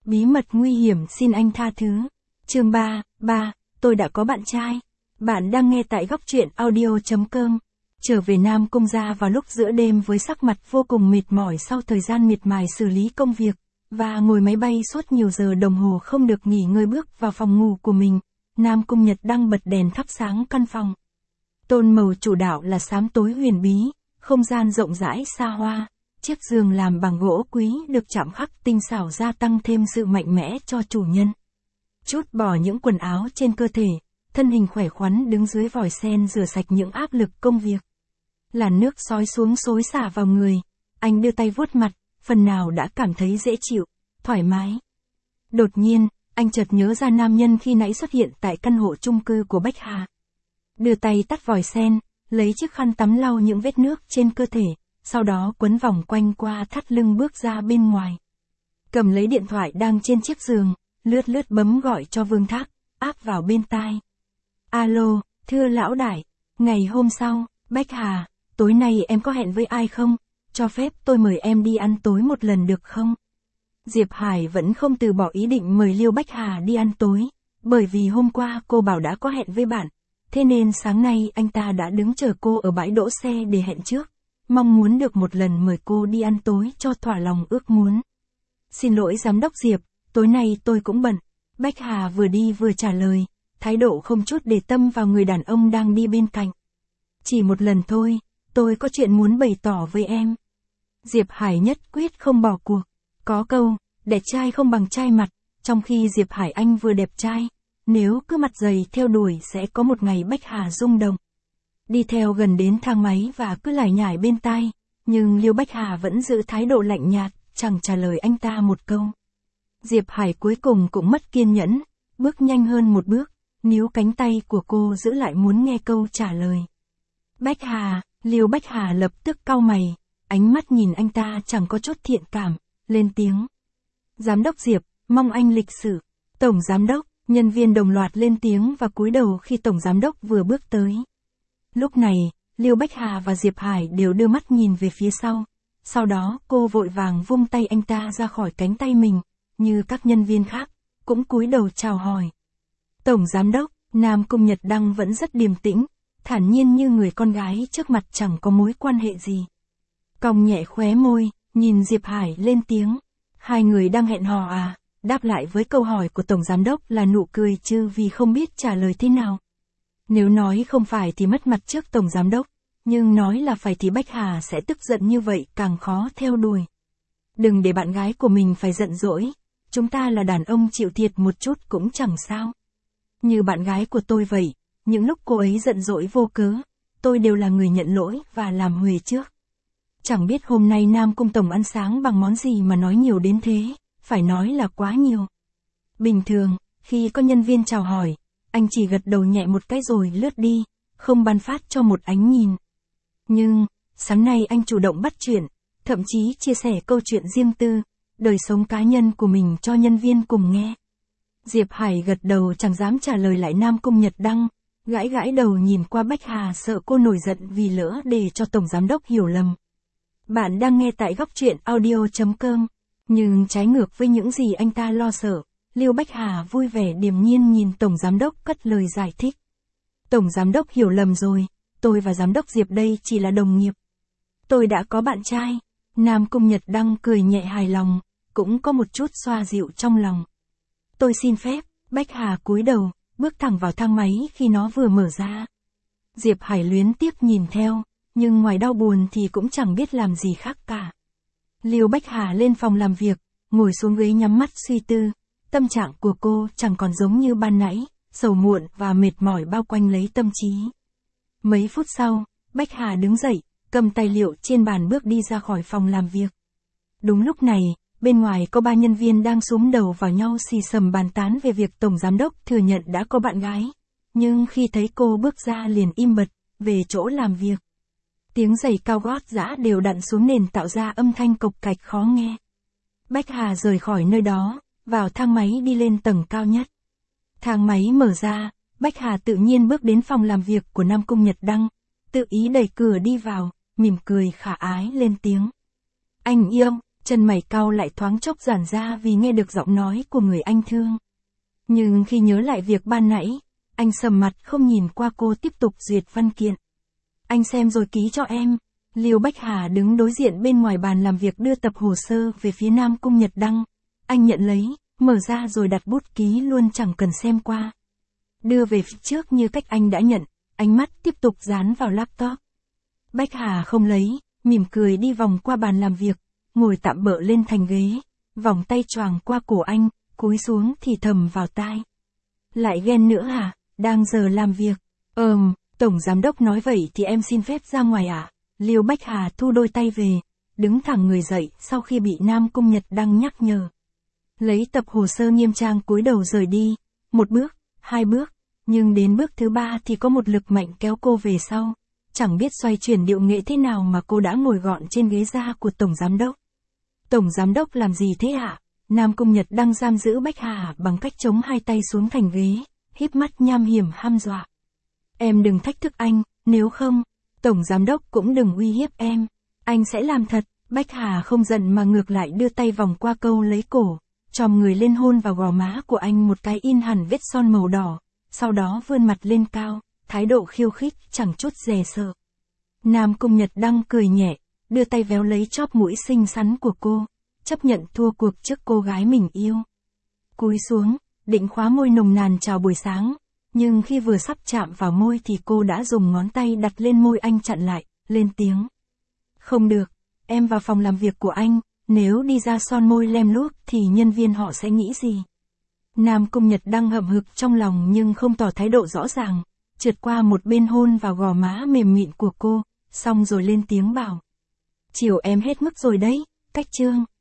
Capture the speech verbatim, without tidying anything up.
Bí mật nguy hiểm xin anh tha thứ. Chương ba, ba, tôi đã có bạn trai. Bạn đang nghe tại góc truyện audio chấm com. Trở về Nam Cung gia vào lúc giữa đêm với sắc mặt vô cùng mệt mỏi sau thời gian miệt mài xử lý công việc, và ngồi máy bay suốt nhiều giờ đồng hồ không được nghỉ ngơi bước vào phòng ngủ của mình. Nam Cung Nhật đang bật đèn thắp sáng căn phòng. Tông màu chủ đạo là xám tối huyền bí, không gian rộng rãi xa hoa. Chiếc giường làm bằng gỗ quý được chạm khắc tinh xảo gia tăng thêm sự mạnh mẽ cho chủ nhân. Trút bỏ những quần áo trên cơ thể, thân hình khỏe khoắn đứng dưới vòi sen rửa sạch những áp lực công việc. Làn nước xối xuống xối xả vào người, anh đưa tay vuốt mặt, phần nào đã cảm thấy dễ chịu, thoải mái. Đột nhiên, anh chợt nhớ ra nam nhân khi nãy xuất hiện tại căn hộ chung cư của Bách Hà. Đưa tay tắt vòi sen, lấy chiếc khăn tắm lau những vết nước trên cơ thể, sau đó quấn vòng quanh qua thắt lưng bước ra bên ngoài. Cầm lấy điện thoại đang trên chiếc giường, lướt lướt bấm gọi cho Vương Thác, áp vào bên tai. Alo, thưa lão đại, ngày hôm sau, Bách Hà, tối nay em có hẹn với ai không? Cho phép tôi mời em đi ăn tối một lần được không? Diệp Hải vẫn không từ bỏ ý định mời Liêu Bách Hà đi ăn tối, bởi vì hôm qua cô bảo đã có hẹn với bạn, thế nên sáng nay anh ta đã đứng chờ cô ở bãi đỗ xe để hẹn trước, mong muốn được một lần mời cô đi ăn tối cho thỏa lòng ước muốn. Xin lỗi giám đốc Diệp, tối nay tôi cũng bận. Bách Hà vừa đi vừa trả lời, thái độ không chút để tâm vào người đàn ông đang đi bên cạnh. Chỉ một lần thôi, tôi có chuyện muốn bày tỏ với em. Diệp Hải nhất quyết không bỏ cuộc. Có câu, đẹp trai không bằng trai mặt, trong khi Diệp Hải anh vừa đẹp trai, nếu cứ mặt dày theo đuổi sẽ có một ngày Bách Hà rung động. Đi theo gần đến thang máy và cứ lải nhải bên tai, nhưng Liêu Bách Hà vẫn giữ thái độ lạnh nhạt, chẳng trả lời anh ta một câu. Diệp Hải cuối cùng cũng mất kiên nhẫn, bước nhanh hơn một bước, níu cánh tay của cô giữ lại muốn nghe câu trả lời. Bách Hà, Liêu Bách Hà lập tức cau mày, ánh mắt nhìn anh ta chẳng có chút thiện cảm, lên tiếng. Giám đốc Diệp, mong anh lịch sự. Tổng giám đốc, nhân viên đồng loạt lên tiếng và cúi đầu khi tổng giám đốc vừa bước tới. Lúc này, Liêu Bách Hà và Diệp Hải đều đưa mắt nhìn về phía sau. Sau đó cô vội vàng vung tay anh ta ra khỏi cánh tay mình, như các nhân viên khác, cũng cúi đầu chào hỏi. Tổng giám đốc, Nam Cung Nhật Đăng vẫn rất điềm tĩnh, thản nhiên như người con gái trước mặt chẳng có mối quan hệ gì. Cong nhẹ khóe môi, nhìn Diệp Hải lên tiếng. Hai người đang hẹn hò à? Đáp lại với câu hỏi của tổng giám đốc là nụ cười chứ vì không biết trả lời thế nào. Nếu nói không phải thì mất mặt trước tổng giám đốc, nhưng nói là phải thì Bách Hà sẽ tức giận như vậy càng khó theo đuổi. Đừng để bạn gái của mình phải giận dỗi, chúng ta là đàn ông chịu thiệt một chút cũng chẳng sao. Như bạn gái của tôi vậy, những lúc cô ấy giận dỗi vô cớ, tôi đều là người nhận lỗi và làm huề trước. Chẳng biết hôm nay Nam Cung tổng ăn sáng bằng món gì mà nói nhiều đến thế, phải nói là quá nhiều. Bình thường, khi có nhân viên chào hỏi, anh chỉ gật đầu nhẹ một cái rồi lướt đi, không ban phát cho một ánh nhìn. Nhưng, sáng nay anh chủ động bắt chuyện, thậm chí chia sẻ câu chuyện riêng tư, đời sống cá nhân của mình cho nhân viên cùng nghe. Diệp Hải gật đầu chẳng dám trả lời lại Nam Cung Nhật Đăng, gãi gãi đầu nhìn qua Bách Hà sợ cô nổi giận vì lỡ để cho tổng giám đốc hiểu lầm. Bạn đang nghe tại góc truyện audio chấm com, nhưng trái ngược với những gì anh ta lo sợ, Liêu Bách Hà vui vẻ điềm nhiên nhìn tổng giám đốc cất lời giải thích. Tổng giám đốc hiểu lầm rồi, tôi và giám đốc Diệp đây chỉ là đồng nghiệp. Tôi đã có bạn trai. Nam Cung Nhật Đăng cười nhẹ hài lòng, cũng có một chút xoa dịu trong lòng. Tôi xin phép. Bách Hà cúi đầu, bước thẳng vào thang máy khi nó vừa mở ra. Diệp Hải luyến tiếc nhìn theo, nhưng ngoài đau buồn thì cũng chẳng biết làm gì khác cả. Liêu Bách Hà lên phòng làm việc, ngồi xuống ghế nhắm mắt suy tư. Tâm trạng của cô chẳng còn giống như ban nãy, sầu muộn và mệt mỏi bao quanh lấy tâm trí. Mấy phút sau, Bách Hà đứng dậy, cầm tài liệu trên bàn bước đi ra khỏi phòng làm việc. Đúng lúc này, bên ngoài có ba nhân viên đang súm đầu vào nhau xì xầm bàn tán về việc tổng giám đốc thừa nhận đã có bạn gái. Nhưng khi thấy cô bước ra liền im bặt, về chỗ làm việc. Tiếng giày cao gót giã đều đặn xuống nền tạo ra âm thanh cộc cạch khó nghe. Bách Hà rời khỏi nơi đó, vào thang máy đi lên tầng cao nhất. Thang máy mở ra, Bách Hà tự nhiên bước đến phòng làm việc của Nam Cung Nhật Đăng, tự ý đẩy cửa đi vào, mỉm cười khả ái lên tiếng. Anh yêu, Chân mày cau lại thoáng chốc giãn ra vì nghe được giọng nói của người anh thương. Nhưng khi nhớ lại việc ban nãy, anh sầm mặt không nhìn qua cô tiếp tục duyệt văn kiện. Anh xem rồi ký cho em. Liêu Bách Hà đứng đối diện bên ngoài bàn làm việc đưa tập hồ sơ về phía Nam Cung Nhật Đăng. Anh nhận lấy, mở ra rồi đặt bút ký luôn chẳng cần xem qua. Đưa về phía trước như cách anh đã nhận, ánh mắt tiếp tục dán vào laptop. Bách Hà không lấy, mỉm cười đi vòng qua bàn làm việc, ngồi tạm bợ lên thành ghế, vòng tay choàng qua cổ anh, cúi xuống thì thầm vào tai. Lại ghen nữa à, đang giờ làm việc. Ờm, Tổng Giám Đốc nói vậy thì em xin phép ra ngoài ạ. À? Liêu Bách Hà thu đôi tay về, đứng thẳng người dậy sau khi bị Nam Cung Nhật Đăng nhắc nhở. Lấy tập hồ sơ nghiêm trang cúi đầu rời đi, một bước, hai bước, nhưng đến bước thứ ba thì có một lực mạnh kéo cô về sau. Chẳng biết xoay chuyển điệu nghệ thế nào mà cô đã ngồi gọn trên ghế da của Tổng Giám Đốc. Tổng Giám Đốc làm gì thế ạ? À? Nam Cung Nhật Đăng giam giữ Bách Hà bằng cách chống hai tay xuống thành ghế, híp mắt nham hiểm hăm dọa. Em đừng thách thức anh, nếu không, Tổng Giám Đốc cũng đừng uy hiếp em. Anh sẽ làm thật. Bách Hà không giận mà ngược lại đưa tay vòng qua câu lấy cổ, chòm người lên hôn vào gò má của anh một cái in hẳn vết son màu đỏ, sau đó vươn mặt lên cao, thái độ khiêu khích chẳng chút dè sợ. Nam Cung Nhật Đăng cười nhẹ, đưa tay véo lấy chóp mũi xinh xắn của cô, chấp nhận thua cuộc trước cô gái mình yêu. Cúi xuống, định khóa môi nồng nàn chào buổi sáng, nhưng khi vừa sắp chạm vào môi thì cô đã dùng ngón tay đặt lên môi anh chặn lại, lên tiếng. Không được, em vào phòng làm việc của anh, nếu đi ra son môi lem luốc thì nhân viên họ sẽ nghĩ gì? Nam Cung Nhật Đăng hậm hực trong lòng nhưng không tỏ thái độ rõ ràng, trượt qua một bên hôn vào gò má mềm mịn của cô, xong rồi lên tiếng bảo. Chiều em hết mức rồi đấy, Cách Trương.